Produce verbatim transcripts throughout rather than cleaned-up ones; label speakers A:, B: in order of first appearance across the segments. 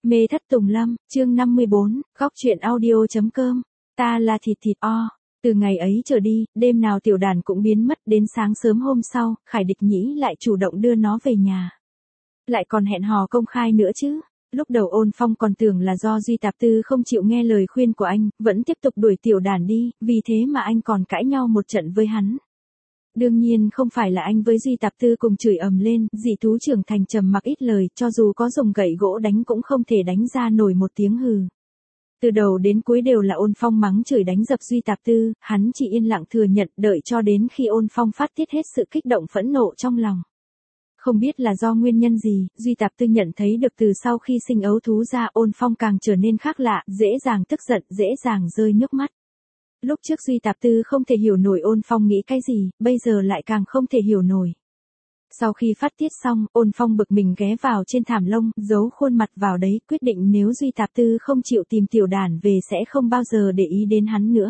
A: Mê thất tùng lâm, chương năm mươi bốn, góc truyện audio.com, ta là thịt thịt o. Từ ngày ấy trở đi, đêm nào tiểu đàn cũng biến mất, đến sáng sớm hôm sau, Khải Địch Nhĩ lại chủ động đưa nó về nhà. Lại còn hẹn hò công khai nữa chứ. Lúc đầu Ôn Phong còn tưởng là do Duy Tạp Tư không chịu nghe lời khuyên của anh, vẫn tiếp tục đuổi tiểu đàn đi, vì thế mà anh còn cãi nhau một trận với hắn. Đương nhiên không phải là anh với Duy Tạp Tư cùng chửi ầm lên, dị thú trưởng thành trầm mặc ít lời, cho dù có dùng gậy gỗ đánh cũng không thể đánh ra nổi một tiếng hừ. Từ đầu đến cuối đều là Ôn Phong mắng chửi đánh dập Duy Tạp Tư, hắn chỉ yên lặng thừa nhận, đợi cho đến khi Ôn Phong phát tiết hết sự kích động phẫn nộ trong lòng. Không biết là do nguyên nhân gì, Duy Tạp Tư nhận thấy được từ sau khi sinh ấu thú ra, Ôn Phong càng trở nên khác lạ, dễ dàng tức giận, dễ dàng rơi nước mắt. Lúc trước Duy Tạp Tư không thể hiểu nổi Ôn Phong nghĩ cái gì, bây giờ lại càng không thể hiểu nổi. Sau khi phát tiết xong, Ôn Phong bực mình ghé vào trên thảm lông, giấu khuôn mặt vào đấy, quyết định nếu Duy Tạp Tư không chịu tìm tiểu đàn về sẽ không bao giờ để ý đến hắn nữa.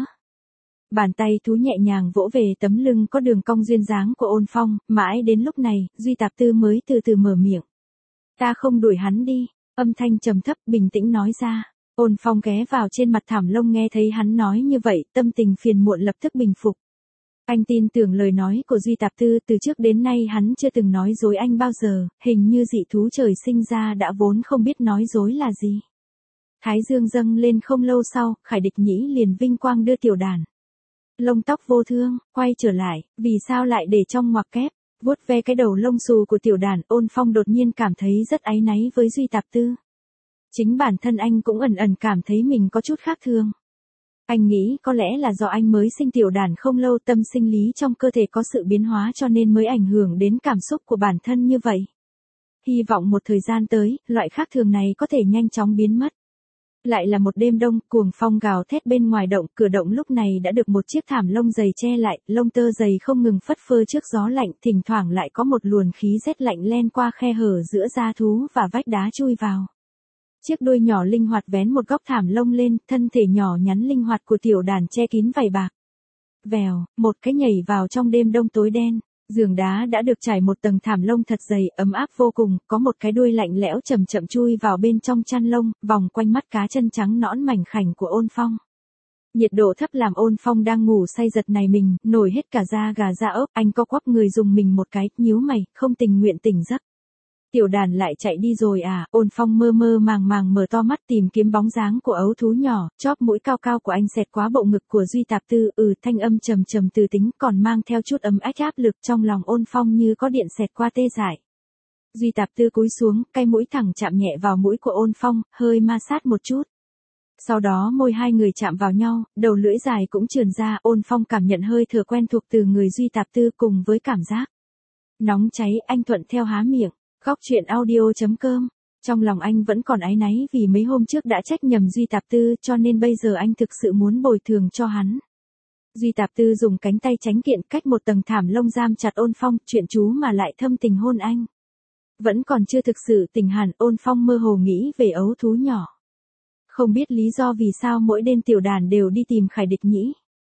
A: Bàn tay thú nhẹ nhàng vỗ về tấm lưng có đường cong duyên dáng của Ôn Phong, mãi đến lúc này, Duy Tạp Tư mới từ từ mở miệng. Ta không đuổi hắn đi, âm thanh trầm thấp bình tĩnh nói ra. Ôn Phong ghé vào trên mặt thảm lông nghe thấy hắn nói như vậy, tâm tình phiền muộn lập tức bình phục. Anh tin tưởng lời nói của Duy Tạp Tư, từ trước đến nay hắn chưa từng nói dối anh bao giờ, hình như dị thú trời sinh ra đã vốn không biết nói dối là gì. Thái dương dâng lên không lâu sau, Khải Địch Nhĩ liền vinh quang đưa tiểu đàn. Lông tóc vô thương, quay trở lại, vì sao lại để trong ngoặc kép, vuốt ve cái đầu lông xù của tiểu đàn, Ôn Phong đột nhiên cảm thấy rất áy náy với Duy Tạp Tư. Chính bản thân anh cũng ẩn ẩn cảm thấy mình có chút khác thường. Anh nghĩ có lẽ là do anh mới sinh tiểu đàn không lâu, tâm sinh lý trong cơ thể có sự biến hóa cho nên mới ảnh hưởng đến cảm xúc của bản thân như vậy. Hy vọng một thời gian tới, loại khác thường này có thể nhanh chóng biến mất. Lại là một đêm đông, cuồng phong gào thét bên ngoài động, cửa động lúc này đã được một chiếc thảm lông dày che lại, lông tơ dày không ngừng phất phơ trước gió lạnh, thỉnh thoảng lại có một luồng khí rét lạnh len qua khe hở giữa da thú và vách đá chui vào. Chiếc đuôi nhỏ linh hoạt vén một góc thảm lông lên, thân thể nhỏ nhắn linh hoạt của tiểu đàn che kín vảy bạc. Vèo, một cái nhảy vào trong đêm đông tối đen, giường đá đã được trải một tầng thảm lông thật dày, ấm áp vô cùng, có một cái đuôi lạnh lẽo chậm chậm chui vào bên trong chăn lông, vòng quanh mắt cá chân trắng nõn mảnh khảnh của Ôn Phong. Nhiệt độ thấp làm Ôn Phong đang ngủ say giật này mình, nổi hết cả da gà da ốc, anh co quắp người dùng mình một cái, nhíu mày, không tình nguyện tỉnh giấc. Tiểu đàn lại chạy đi rồi à, Ôn Phong mơ mơ màng màng mở to mắt tìm kiếm bóng dáng của ấu thú nhỏ, chóp mũi cao cao của anh xẹt qua bộ ngực của Duy Tạp Tư, ừ thanh âm trầm trầm từ tính còn mang theo chút ấm ách áp lực trong lòng Ôn Phong như có điện xẹt qua tê dại. Duy Tạp Tư cúi xuống, cái mũi thẳng chạm nhẹ vào mũi của Ôn Phong, hơi ma sát một chút. Sau đó môi hai người chạm vào nhau, đầu lưỡi dài cũng trườn ra, Ôn Phong cảm nhận hơi thở quen thuộc từ người Duy Tạp Tư cùng với cảm giác nóng cháy, anh thuận theo há miệng. Góc truyện audio.com, trong lòng anh vẫn còn áy náy vì mấy hôm trước đã trách nhầm Duy Tạp Tư cho nên bây giờ anh thực sự muốn bồi thường cho hắn. Duy Tạp Tư dùng cánh tay tránh kiện cách một tầng thảm lông giam chặt Ôn Phong, chuyện chú mà lại thâm tình hôn anh. Vẫn còn chưa thực sự tỉnh hẳn, Ôn Phong mơ hồ nghĩ về ấu thú nhỏ. Không biết lý do vì sao mỗi đêm tiểu đàn đều đi tìm Khải Địch Nhĩ.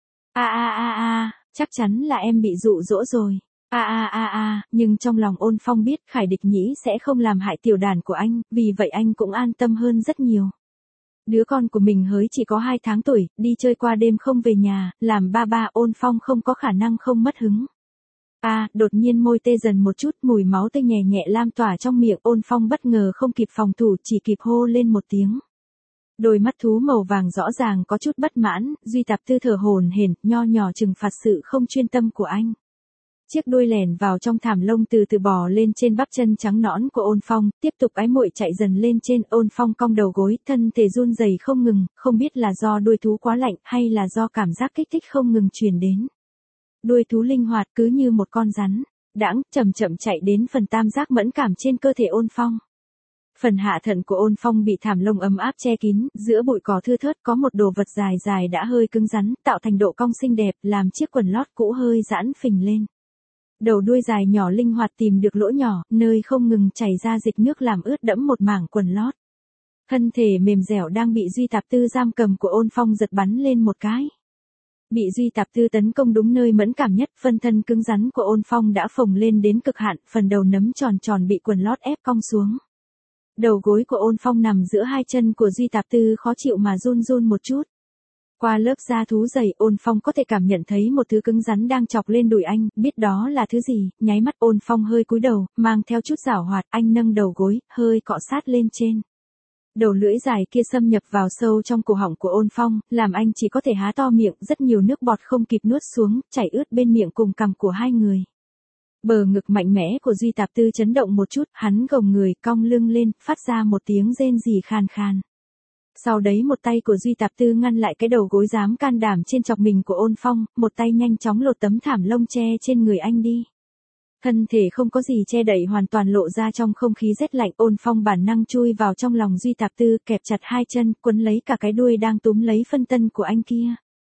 A: A a a a, chắc chắn là em bị dụ dỗ rồi. A a a a, nhưng trong lòng Ôn Phong biết Khải Địch Nhĩ sẽ không làm hại tiểu đàn của anh, vì vậy anh cũng an tâm hơn rất nhiều. Đứa con của mình hới chỉ có hai tháng tuổi, đi chơi qua đêm không về nhà, làm ba ba Ôn Phong không có khả năng không mất hứng. A, à, đột nhiên môi tê dần một chút, mùi máu tươi nhẹ nhẹ lan tỏa trong miệng, Ôn Phong bất ngờ không kịp phòng thủ, chỉ kịp hô lên một tiếng. Đôi mắt thú màu vàng rõ ràng có chút bất mãn, Duy Tạp Tư thở hổn hển, nho nhỏ trừng phạt sự không chuyên tâm của anh. Chiếc đuôi lẻn vào trong thảm lông từ từ bò lên trên bắp chân trắng nõn của Ôn Phong, tiếp tục ái muội chạy dần lên trên, Ôn Phong cong đầu gối, thân thể run rẩy không ngừng, không biết là do đuôi thú quá lạnh hay là do cảm giác kích thích không ngừng truyền đến. Đuôi thú linh hoạt cứ như một con rắn, đãng, chậm chậm chạy đến phần tam giác mẫn cảm trên cơ thể Ôn Phong. Phần hạ thận của Ôn Phong bị thảm lông ấm áp che kín, giữa bụi cỏ thưa thớt có một đồ vật dài dài đã hơi cứng rắn, tạo thành độ cong xinh đẹp, làm chiếc quần lót cũ hơi giãn phình lên. Đầu đuôi dài nhỏ linh hoạt tìm được lỗ nhỏ, nơi không ngừng chảy ra dịch nước làm ướt đẫm một mảng quần lót. Thân thể mềm dẻo đang bị Duy Tạp Tư giam cầm của Ôn Phong giật bắn lên một cái. Bị Duy Tạp Tư tấn công đúng nơi mẫn cảm nhất, phân thân cứng rắn của Ôn Phong đã phồng lên đến cực hạn, phần đầu nấm tròn tròn bị quần lót ép cong xuống. Đầu gối của Ôn Phong nằm giữa hai chân của Duy Tạp Tư khó chịu mà run run một chút. Qua lớp da thú dày, Ôn Phong có thể cảm nhận thấy một thứ cứng rắn đang chọc lên đùi anh, biết đó là thứ gì, nháy mắt Ôn Phong hơi cúi đầu, mang theo chút giảo hoạt, anh nâng đầu gối, hơi cọ sát lên trên. Đầu lưỡi dài kia xâm nhập vào sâu trong cổ họng của Ôn Phong, làm anh chỉ có thể há to miệng, rất nhiều nước bọt không kịp nuốt xuống, chảy ướt bên miệng cùng cằm của hai người. Bờ ngực mạnh mẽ của Duy Tạp Tư chấn động một chút, hắn gồng người, cong lưng lên, phát ra một tiếng rên rỉ khàn khàn. Sau đấy một tay của Duy Tạp Tư ngăn lại cái đầu gối dám can đảm trên chọc mình của Ôn Phong, một tay nhanh chóng lột tấm thảm lông che trên người anh đi. Thân thể không có gì che đậy hoàn toàn lộ ra trong không khí rét lạnh, Ôn Phong bản năng chui vào trong lòng Duy Tạp Tư, kẹp chặt hai chân, quấn lấy cả cái đuôi đang túm lấy phân tân của anh kia.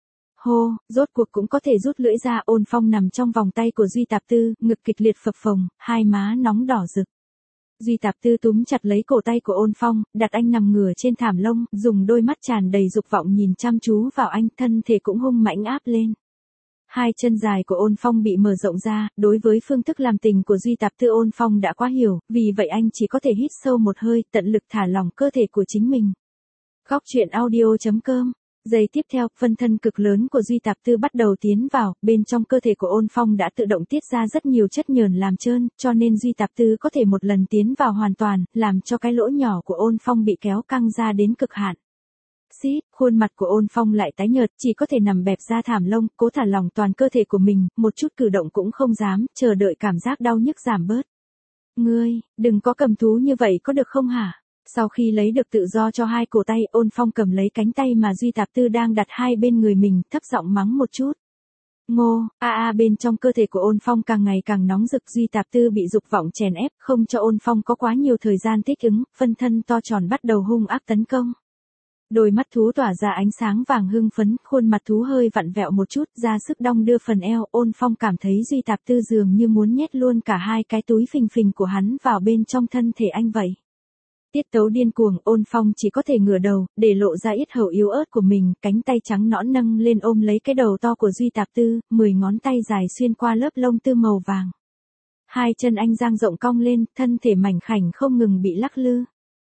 A: Hô, rốt cuộc cũng có thể rút lưỡi ra, Ôn Phong nằm trong vòng tay của Duy Tạp Tư, ngực kịch liệt phập phồng, hai má nóng đỏ rực. Duy Tạp Tư túm chặt lấy cổ tay của Ôn Phong, đặt anh nằm ngửa trên thảm lông, dùng đôi mắt tràn đầy dục vọng nhìn chăm chú vào anh, thân thể cũng hung mãnh áp lên. Hai chân dài của Ôn Phong bị mở rộng ra, đối với phương thức làm tình của Duy Tạp Tư Ôn Phong đã quá hiểu, vì vậy anh chỉ có thể hít sâu một hơi, tận lực thả lỏng cơ thể của chính mình. Góc truyện audio chấm com. Giây tiếp theo, phân thân cực lớn của Duy Tạp Tư bắt đầu tiến vào, bên trong cơ thể của Ôn Phong đã tự động tiết ra rất nhiều chất nhờn làm trơn, cho nên Duy Tạp Tư có thể một lần tiến vào hoàn toàn, làm cho cái lỗ nhỏ của Ôn Phong bị kéo căng ra đến cực hạn. Xít, khuôn mặt của Ôn Phong lại tái nhợt, chỉ có thể nằm bẹp ra thảm lông, cố thả lỏng toàn cơ thể của mình, một chút cử động cũng không dám, chờ đợi cảm giác đau nhức giảm bớt. Ngươi, đừng có cầm thú như vậy có được không hả? Sau khi lấy được tự do cho hai cổ tay, Ôn Phong cầm lấy cánh tay mà Duy Tạp Tư đang đặt hai bên người mình, thấp giọng mắng một chút. Ngô, a a bên trong cơ thể của Ôn Phong càng ngày càng nóng rực, Duy Tạp Tư bị dục vọng chèn ép, không cho Ôn Phong có quá nhiều thời gian thích ứng, phân thân to tròn bắt đầu hung ác tấn công. Đôi mắt thú tỏa ra ánh sáng vàng hưng phấn, khuôn mặt thú hơi vặn vẹo một chút, ra sức đong đưa phần eo, Ôn Phong cảm thấy Duy Tạp Tư dường như muốn nhét luôn cả hai cái túi phình phình của hắn vào bên trong thân thể anh vậy. Tiết tấu điên cuồng, Ôn Phong chỉ có thể ngửa đầu, để lộ ra yết hầu yếu ớt của mình, cánh tay trắng nõn nâng lên ôm lấy cái đầu to của Duy Tạp Tư, mười ngón tay dài xuyên qua lớp lông tư màu vàng. Hai chân anh dang rộng cong lên, thân thể mảnh khảnh không ngừng bị lắc lư.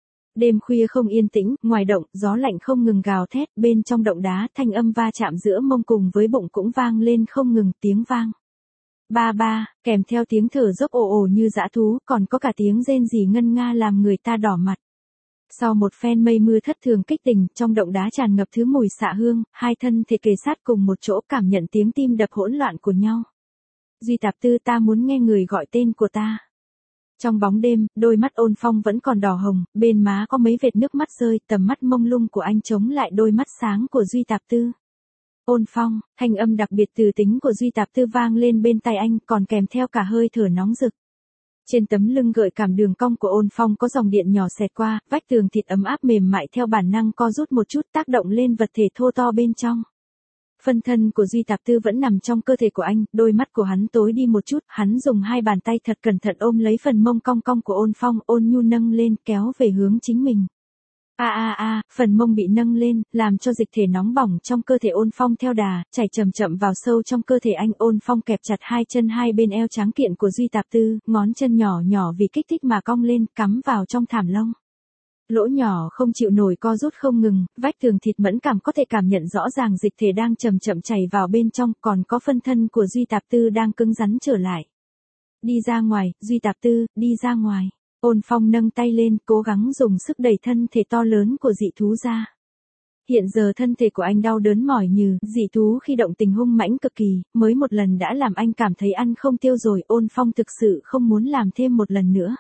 A: Đêm khuya không yên tĩnh, ngoài động, gió lạnh không ngừng gào thét, bên trong động đá, thanh âm va chạm giữa mông cùng với bụng cũng vang lên không ngừng, tiếng vang. Ba ba, kèm theo tiếng thở dốc ồ ồ như dã thú, còn có cả tiếng rên rỉ ngân nga làm người ta đỏ mặt. Sau một phen mây mưa thất thường kích tình, trong động đá tràn ngập thứ mùi xạ hương, hai thân thể kề sát cùng một chỗ, cảm nhận tiếng tim đập hỗn loạn của nhau. Duy Tạp Tư, ta muốn nghe người gọi tên của ta. Trong bóng đêm, đôi mắt Ôn Phong vẫn còn đỏ hồng, bên má có mấy vệt nước mắt rơi, tầm mắt mông lung của anh chống lại đôi mắt sáng của Duy Tạp Tư. Ôn Phong, thanh âm đặc biệt từ tính của Duy Tạp Tư vang lên bên tai anh, còn kèm theo cả hơi thở nóng rực. Trên tấm lưng gợi cảm đường cong của Ôn Phong có dòng điện nhỏ xẹt qua, vách tường thịt ấm áp mềm mại theo bản năng co rút một chút, tác động lên vật thể thô to bên trong. Phân thân của Duy Tạp Tư vẫn nằm trong cơ thể của anh, đôi mắt của hắn tối đi một chút, hắn dùng hai bàn tay thật cẩn thận ôm lấy phần mông cong cong của Ôn Phong, ôn nhu nâng lên, kéo về hướng chính mình. A a a, phần mông bị nâng lên, làm cho dịch thể nóng bỏng trong cơ thể Ôn Phong theo đà, chảy chậm chậm vào sâu trong cơ thể anh. Ôn Phong kẹp chặt hai chân hai bên eo trắng kiện của Duy Tạp Tư, ngón chân nhỏ nhỏ vì kích thích mà cong lên, cắm vào trong thảm lông. Lỗ nhỏ không chịu nổi co rút không ngừng, vách tường thịt mẫn cảm có thể cảm nhận rõ ràng dịch thể đang chậm chậm chảy vào bên trong, còn có phân thân của Duy Tạp Tư đang cứng rắn trở lại. Đi ra ngoài, Duy Tạp Tư, đi ra ngoài. Ôn Phong nâng tay lên, cố gắng dùng sức đẩy thân thể to lớn của dị thú ra. Hiện giờ thân thể của anh đau đớn mỏi nhừ, dị thú khi động tình hung mãnh cực kỳ, mới một lần đã làm anh cảm thấy ăn không tiêu rồi. Ôn Phong thực sự không muốn làm thêm một lần nữa.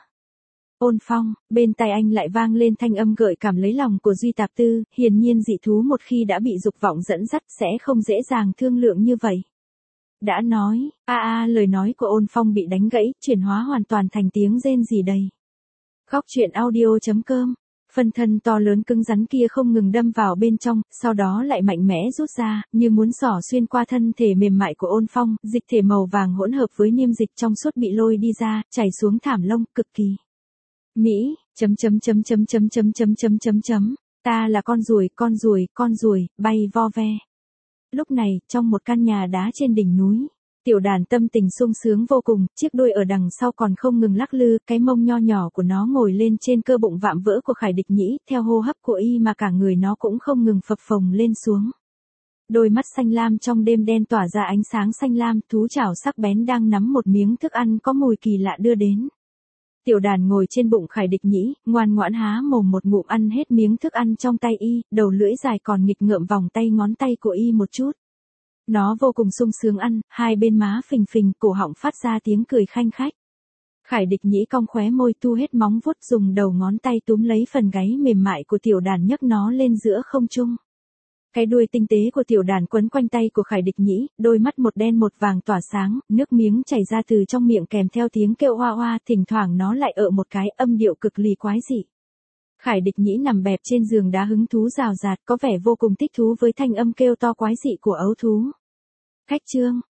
A: Ôn Phong, bên tai anh lại vang lên thanh âm gợi cảm lấy lòng của Duy Tạp Tư, hiển nhiên dị thú một khi đã bị dục vọng dẫn dắt sẽ không dễ dàng thương lượng như vậy. Đã nói, a a lời nói của Ôn Phong bị đánh gãy, chuyển hóa hoàn toàn thành tiếng rên rỉ đầy. Góc truyện audio chấm com. Phân thân to lớn cứng rắn kia không ngừng đâm vào bên trong, sau đó lại mạnh mẽ rút ra, như muốn xỏ xuyên qua thân thể mềm mại của Ôn Phong, dịch thể màu vàng hỗn hợp với niêm dịch trong suốt bị lôi đi ra, chảy xuống thảm lông, cực kỳ mỹ, chấm chấm chấm chấm chấm chấm chấm chấm chấm chấm, ta là con ruồi, con ruồi, con ruồi, bay vo ve. Lúc này, trong một căn nhà đá trên đỉnh núi, Tiểu đàn tâm tình sung sướng vô cùng, chiếc đuôi ở đằng sau còn không ngừng lắc lư, cái mông nho nhỏ của nó ngồi lên trên cơ bụng vạm vỡ của Khải Địch Nhĩ, theo hô hấp của y mà cả người nó cũng không ngừng phập phồng lên xuống. Đôi mắt xanh lam trong đêm đen tỏa ra ánh sáng xanh lam, thú chảo sắc bén đang nắm một miếng thức ăn có mùi kỳ lạ đưa đến. Tiểu đàn ngồi trên bụng Khải Địch Nhĩ, ngoan ngoãn há mồm một ngụm ăn hết miếng thức ăn trong tay y, đầu lưỡi dài còn nghịch ngợm vòng tay ngón tay của y một chút. Nó vô cùng sung sướng ăn, hai bên má phình phình, cổ họng phát ra tiếng cười khanh khách. Khải Địch Nhĩ cong khóe môi thu hết móng vuốt, dùng đầu ngón tay túm lấy phần gáy mềm mại của tiểu đàn nhấc nó lên giữa không trung. Cái đuôi tinh tế của tiểu đàn quấn quanh tay của Khải Địch Nhĩ, đôi mắt một đen một vàng tỏa sáng, nước miếng chảy ra từ trong miệng kèm theo tiếng kêu hoa hoa, thỉnh thoảng nó lại ợ một cái, âm điệu cực lì quái dị. Khải Địch Nhĩ nằm bẹp trên giường đá hứng thú rào rạt, có vẻ vô cùng thích thú với thanh âm kêu to quái dị của ấu thú. Khách chương